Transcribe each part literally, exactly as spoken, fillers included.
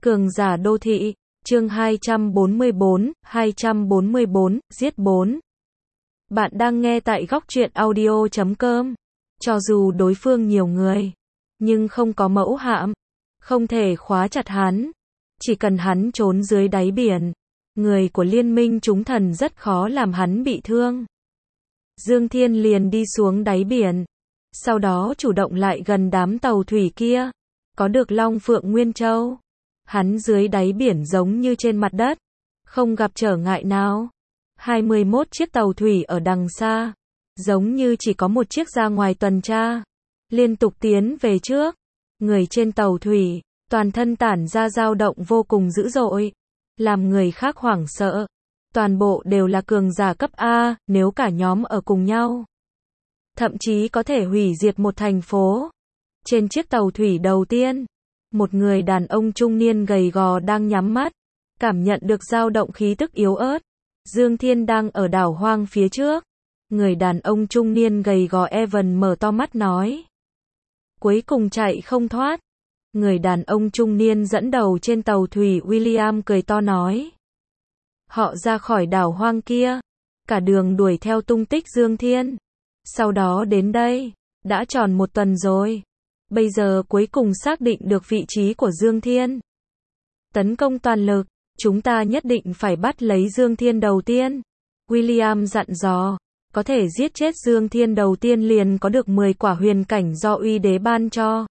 Cường giả đô thị, chương hai trăm bốn mươi bốn, hai trăm bốn mươi bốn, giết bốn. Bạn đang nghe tại góc truyện audio chấm com. Cho dù đối phương nhiều người, nhưng không có mẫu hạm, không thể khóa chặt hắn. Chỉ cần hắn trốn dưới đáy biển, người của liên minh chúng thần rất khó làm hắn bị thương. Dương Thiên liền đi xuống đáy biển, sau đó chủ động lại gần đám tàu thủy kia. Có được Long Phượng Nguyên Châu, hắn dưới đáy biển giống như trên mặt đất, không gặp trở ngại nào. hai mươi mốt chiếc tàu thủy ở đằng xa, giống như chỉ có một chiếc ra ngoài tuần tra, liên tục tiến về trước. Người trên tàu thủy, toàn thân tản ra dao động vô cùng dữ dội, làm người khác hoảng sợ. Toàn bộ đều là cường giả cấp A, nếu cả nhóm ở cùng nhau, thậm chí có thể hủy diệt một thành phố. Trên chiếc tàu thủy đầu tiên, một người đàn ông trung niên gầy gò đang nhắm mắt, cảm nhận được dao động khí tức yếu ớt. Dương Thiên đang ở đảo hoang phía trước. Người đàn ông trung niên gầy gò Evan mở to mắt nói. Cuối cùng chạy không thoát. Người đàn ông trung niên dẫn đầu trên tàu thủy William cười to nói. Họ ra khỏi đảo hoang kia, cả đường đuổi theo tung tích Dương Thiên. Sau đó đến đây, đã tròn một tuần rồi. Bây giờ cuối cùng xác định được vị trí của Dương Thiên. Tấn công toàn lực, chúng ta nhất định phải bắt lấy Dương Thiên đầu tiên. William dặn dò, có thể giết chết Dương Thiên đầu tiên liền có được mười quả huyền cảnh do uy đế ban cho.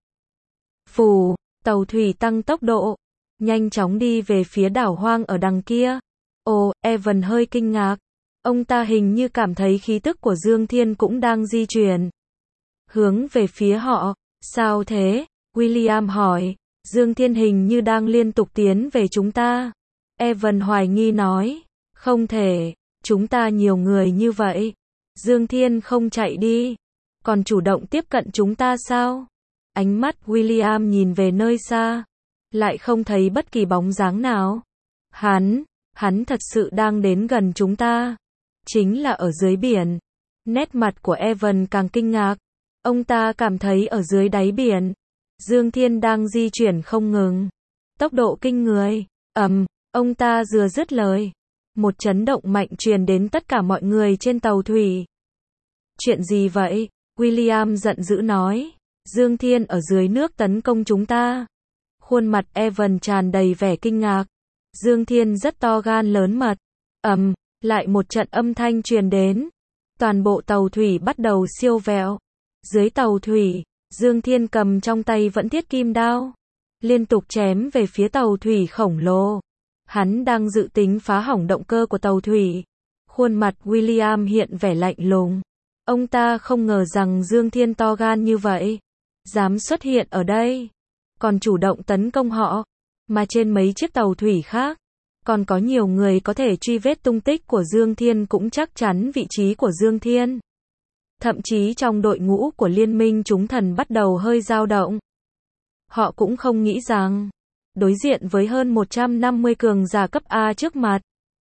Phù, tàu thủy tăng tốc độ, nhanh chóng đi về phía đảo hoang ở đằng kia. Ồ, Evan hơi kinh ngạc. Ông ta hình như cảm thấy khí tức của Dương Thiên cũng đang di chuyển hướng về phía họ. Sao thế? William hỏi. Dương Thiên hình như đang liên tục tiến về chúng ta. Evan hoài nghi nói. Không thể, chúng ta nhiều người như vậy. Dương Thiên không chạy đi, còn chủ động tiếp cận chúng ta sao? Ánh mắt William nhìn về nơi xa, lại không thấy bất kỳ bóng dáng nào. Hắn, hắn thật sự đang đến gần chúng ta. Chính là ở dưới biển. Nét mặt của Evan càng kinh ngạc. Ông ta cảm thấy ở dưới đáy biển, Dương Thiên đang di chuyển không ngừng. Tốc độ kinh người. Ầm, ông ta vừa dứt lời, một chấn động mạnh truyền đến tất cả mọi người trên tàu thủy. Chuyện gì vậy? William giận dữ nói. Dương Thiên ở dưới nước tấn công chúng ta. Khuôn mặt Evan tràn đầy vẻ kinh ngạc. Dương Thiên rất to gan lớn mật. Ầm, lại một trận âm thanh truyền đến. Toàn bộ tàu thủy bắt đầu siêu vẹo. Dưới tàu thủy, Dương Thiên cầm trong tay vẫn thiết kim đao, liên tục chém về phía tàu thủy khổng lồ. Hắn đang dự tính phá hỏng động cơ của tàu thủy. Khuôn mặt William hiện vẻ lạnh lùng. Ông ta không ngờ rằng Dương Thiên to gan như vậy, dám xuất hiện ở đây, còn chủ động tấn công họ. Mà trên mấy chiếc tàu thủy khác, còn có nhiều người có thể truy vết tung tích của Dương Thiên, cũng chắc chắn vị trí của Dương Thiên. Thậm chí trong đội ngũ của liên minh chúng thần bắt đầu hơi dao động. Họ cũng không nghĩ rằng, đối diện với hơn một trăm năm mươi cường giả cấp A trước mặt,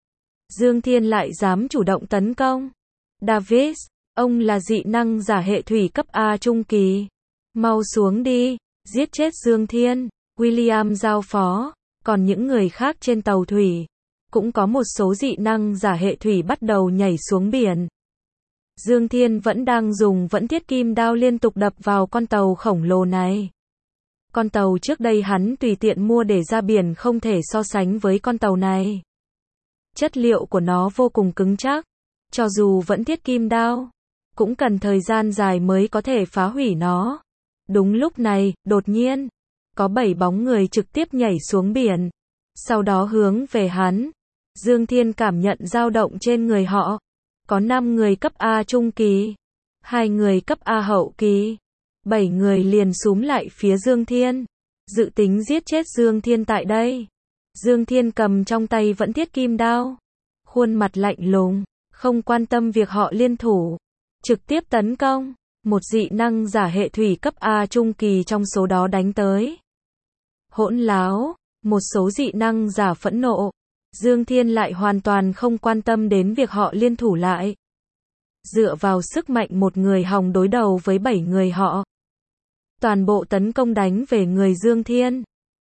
Dương Thiên lại dám chủ động tấn công. Davis, ông là dị năng giả hệ thủy cấp A trung kỳ. Mau xuống đi, giết chết Dương Thiên. William giao phó. Còn những người khác trên tàu thủy, cũng có một số dị năng giả hệ thủy bắt đầu nhảy xuống biển. Dương Thiên vẫn đang dùng vẫn thiết kim đao liên tục đập vào con tàu khổng lồ này. Con tàu trước đây hắn tùy tiện mua để ra biển không thể so sánh với con tàu này. Chất liệu của nó vô cùng cứng chắc. Cho dù vẫn thiết kim đao, cũng cần thời gian dài mới có thể phá hủy nó. Đúng lúc này, đột nhiên, có bảy bóng người trực tiếp nhảy xuống biển. Sau đó hướng về hắn. Dương Thiên cảm nhận dao động trên người họ. Có năm người cấp A trung kỳ, hai người cấp A hậu kỳ, bảy người liền xúm lại phía Dương Thiên, dự tính giết chết Dương Thiên tại đây. Dương Thiên cầm trong tay vẫn thiết kim đao, khuôn mặt lạnh lùng, không quan tâm việc họ liên thủ, trực tiếp tấn công. Một dị năng giả hệ thủy cấp A trung kỳ trong số đó đánh tới. Hỗn láo, một số dị năng giả phẫn nộ. Dương Thiên lại hoàn toàn không quan tâm đến việc họ liên thủ lại. Dựa vào sức mạnh một người hòng đối đầu với bảy người họ. Toàn bộ tấn công đánh về người Dương Thiên.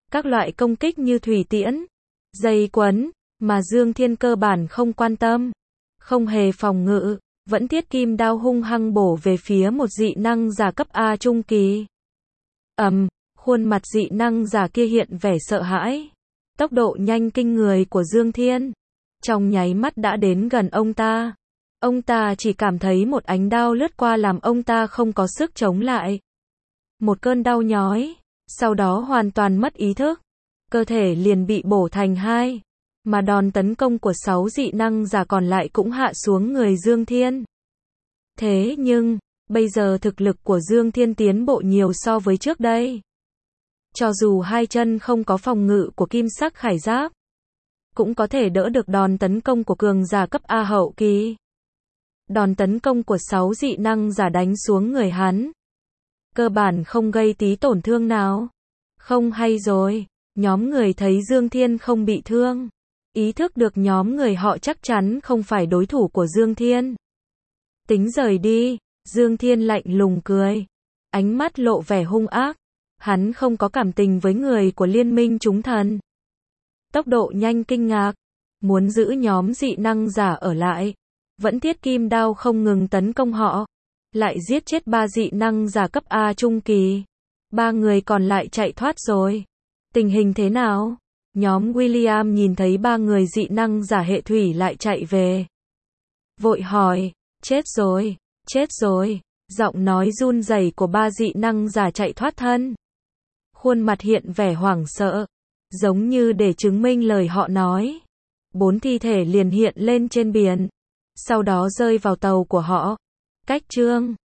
các loại công kích như thủy tiễn, dây quấn, mà Dương Thiên cơ bản không quan tâm, không hề phòng ngự, vẫn thiết kim đao hung hăng bổ về phía một dị năng giả cấp A trung kỳ. Ầm, um, khuôn mặt dị năng giả kia hiện vẻ sợ hãi. Tốc độ nhanh kinh người của Dương Thiên, trong nháy mắt đã đến gần ông ta. Ông ta chỉ cảm thấy một ánh đao lướt qua làm ông ta không có sức chống lại. Một cơn đau nhói, sau đó hoàn toàn mất ý thức, cơ thể liền bị bổ thành hai, mà đòn tấn công của sáu dị năng giả còn lại cũng hạ xuống người Dương Thiên. Thế nhưng, bây giờ thực lực của Dương Thiên tiến bộ nhiều so với trước đây. Cho dù hai chân không có phòng ngự của kim sắc khải giáp, cũng có thể đỡ được đòn tấn công của cường giả cấp A hậu kỳ. Đòn tấn công của sáu dị năng giả đánh xuống người hắn, cơ bản không gây tí tổn thương nào. Không hay rồi, nhóm người thấy Dương Thiên không bị thương, ý thức được nhóm người họ chắc chắn không phải đối thủ của Dương Thiên. Tính rời đi, Dương Thiên lạnh lùng cười, ánh mắt lộ vẻ hung ác, hắn không có cảm tình với người của Liên minh chúng thần. Tốc độ nhanh kinh ngạc, muốn giữ nhóm dị năng giả ở lại, vẫn thiết kim đao không ngừng tấn công họ, lại giết chết ba dị năng giả cấp A trung kỳ. Ba người còn lại chạy thoát rồi. Tình hình thế nào? Nhóm William nhìn thấy ba người dị năng giả hệ thủy lại chạy về, vội hỏi, chết rồi, chết rồi. Giọng nói run rẩy của ba dị năng giả chạy thoát thân, khuôn mặt hiện vẻ hoảng sợ, giống như để chứng minh lời họ nói. Bốn thi thể liền hiện lên trên biển, sau đó rơi vào tàu của họ. Cách chương